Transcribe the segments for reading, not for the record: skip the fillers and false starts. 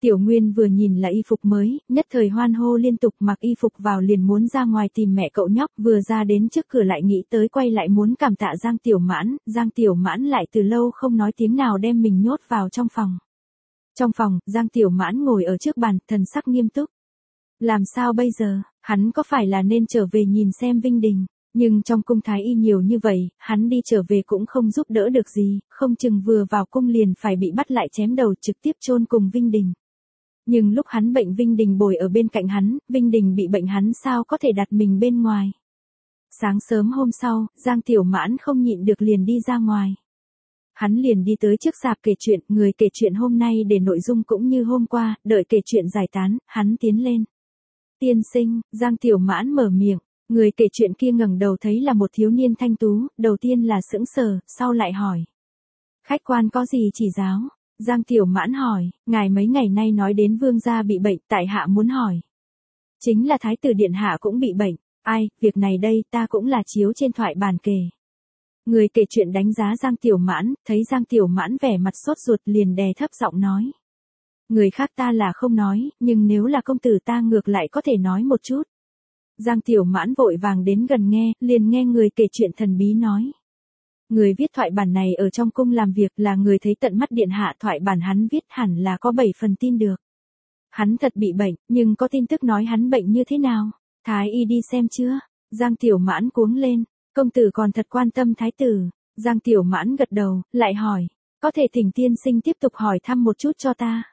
Tiểu Nguyên vừa nhìn là y phục mới, nhất thời hoan hô liên tục, mặc y phục vào liền muốn ra ngoài tìm mẹ cậu nhóc, vừa ra đến trước cửa lại nghĩ tới quay lại muốn cảm tạ Giang Tiểu Mãn lại từ lâu không nói tiếng nào đem mình nhốt vào trong phòng. Trong phòng, Giang Tiểu Mãn ngồi ở trước bàn, thần sắc nghiêm túc. Làm sao bây giờ, hắn có phải là nên trở về nhìn xem Vinh Đình, nhưng trong cung thái y nhiều như vậy, hắn đi trở về cũng không giúp đỡ được gì, không chừng vừa vào cung liền phải bị bắt lại chém đầu trực tiếp chôn cùng Vinh Đình. Nhưng lúc hắn bệnh Vinh Đình bồi ở bên cạnh hắn, Vinh Đình bị bệnh hắn sao có thể đặt mình bên ngoài. Sáng sớm hôm sau, Giang Tiểu Mãn không nhịn được liền đi ra ngoài. Hắn liền đi tới trước rạp kể chuyện, người kể chuyện hôm nay để nội dung cũng như hôm qua, đợi kể chuyện giải tán, hắn tiến lên. Tiên sinh, Giang Tiểu Mãn mở miệng, người kể chuyện kia ngẩng đầu thấy là một thiếu niên thanh tú, đầu tiên là sững sờ, sau lại hỏi. Khách quan có gì chỉ giáo? Giang Tiểu Mãn hỏi, ngài mấy ngày nay nói đến vương gia bị bệnh, tại hạ muốn hỏi. Chính là thái tử điện hạ cũng bị bệnh, ai, việc này đây ta cũng là chiếu trên thoại bàn kể. Người kể chuyện đánh giá Giang Tiểu Mãn, thấy Giang Tiểu Mãn vẻ mặt sốt ruột liền đè thấp giọng nói. Người khác ta là không nói, nhưng nếu là công tử ta ngược lại có thể nói một chút. Giang Tiểu Mãn vội vàng đến gần nghe, liền nghe người kể chuyện thần bí nói. Người viết thoại bản này ở trong cung làm việc là người thấy tận mắt điện hạ, thoại bản hắn viết hẳn là có 7 phần tin được. Hắn thật bị bệnh, nhưng có tin tức nói hắn bệnh như thế nào? Thái y đi xem chưa? Giang Tiểu Mãn cuống lên, công tử còn thật quan tâm thái tử. Giang Tiểu Mãn gật đầu, lại hỏi, có thể thỉnh tiên sinh tiếp tục hỏi thăm một chút cho ta.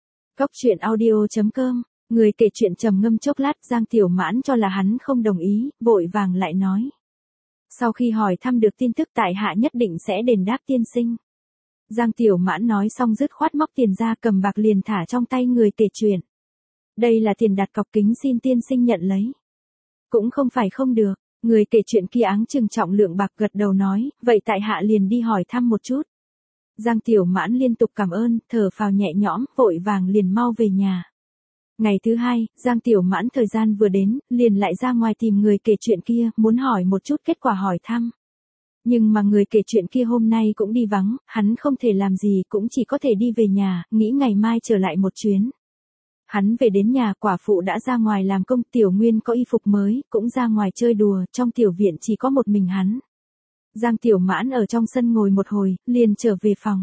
Goctruyện.audio.com, người kể chuyện trầm ngâm chốc lát, Giang Tiểu Mãn cho là hắn không đồng ý, vội vàng lại nói. Sau khi hỏi thăm được tin tức tại hạ nhất định sẽ đền đáp tiên sinh. Giang Tiểu Mãn nói xong dứt khoát móc tiền ra, cầm bạc liền thả trong tay người kể chuyện. Đây là tiền đặt cọc, kính xin tiên sinh nhận lấy. Cũng không phải không được, người kể chuyện kia áng chừng trọng lượng bạc gật đầu nói, vậy tại hạ liền đi hỏi thăm một chút. Giang Tiểu Mãn liên tục cảm ơn, thở phào nhẹ nhõm, vội vàng liền mau về nhà. Ngày thứ hai, Giang Tiểu Mãn thời gian vừa đến, liền lại ra ngoài tìm người kể chuyện kia, muốn hỏi một chút kết quả hỏi thăm. Nhưng mà người kể chuyện kia hôm nay cũng đi vắng, hắn không thể làm gì, cũng chỉ có thể đi về nhà, nghĩ ngày mai trở lại một chuyến. Hắn về đến nhà, quả phụ đã ra ngoài làm công, Tiểu Nguyên có y phục mới, cũng ra ngoài chơi đùa, trong tiểu viện chỉ có một mình hắn. Giang Tiểu Mãn ở trong sân ngồi một hồi, liền trở về phòng.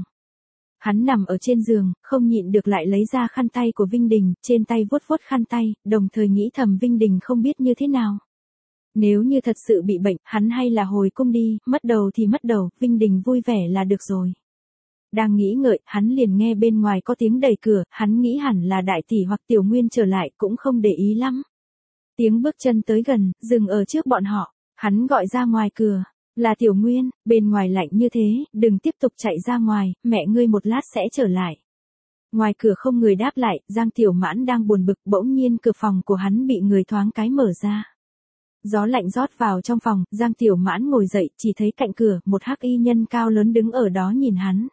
Hắn nằm ở trên giường, không nhịn được lại lấy ra khăn tay của Vinh Đình, trên tay vuốt vuốt khăn tay, đồng thời nghĩ thầm Vinh Đình không biết như thế nào. Nếu như thật sự bị bệnh, hắn hay là hồi cung đi, mất đầu thì mất đầu, Vinh Đình vui vẻ là được rồi. Đang nghĩ ngợi, hắn liền nghe bên ngoài có tiếng đẩy cửa, hắn nghĩ hẳn là đại tỷ hoặc Tiểu Nguyên trở lại, cũng không để ý lắm. Tiếng bước chân tới gần, dừng ở trước bọn họ, hắn gọi ra ngoài cửa. Là Tiểu Nguyên, bên ngoài lạnh như thế, đừng tiếp tục chạy ra ngoài, mẹ ngươi một lát sẽ trở lại. Ngoài cửa không người đáp lại, Giang Tiểu Mãn đang buồn bực, bỗng nhiên cửa phòng của hắn bị người thoáng cái mở ra. Gió lạnh rót vào trong phòng, Giang Tiểu Mãn ngồi dậy, chỉ thấy cạnh cửa, một hắc y nhân cao lớn đứng ở đó nhìn hắn.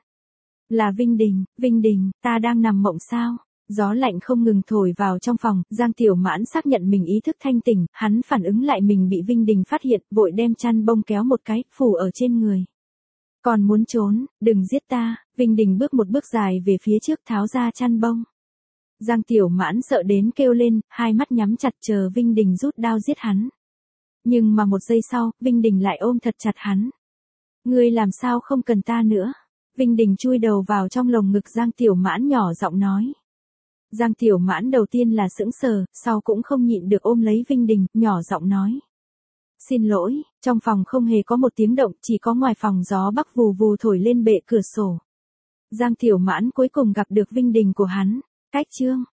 Là Vinh Đình, ta đang nằm mộng sao? Gió lạnh không ngừng thổi vào trong phòng, Giang Tiểu Mãn xác nhận mình ý thức thanh tỉnh, hắn phản ứng lại mình bị Vinh Đình phát hiện, vội đem chăn bông kéo một cái, phủ ở trên người. Còn muốn trốn, đừng giết ta, Vinh Đình bước một bước dài về phía trước tháo ra chăn bông. Giang Tiểu Mãn sợ đến kêu lên, hai mắt nhắm chặt chờ Vinh Đình rút đao giết hắn. Nhưng mà một giây sau, Vinh Đình lại ôm thật chặt hắn. Ngươi làm sao không cần ta nữa? Vinh Đình chui đầu vào trong lồng ngực Giang Tiểu Mãn nhỏ giọng nói. Giang Tiểu Mãn đầu tiên là sững sờ, sau cũng không nhịn được ôm lấy Vinh Đình, nhỏ giọng nói. Xin lỗi, trong phòng không hề có một tiếng động, chỉ có ngoài phòng gió bắc vù vù thổi lên bệ cửa sổ. Giang Tiểu Mãn cuối cùng gặp được Vinh Đình của hắn. Cách chương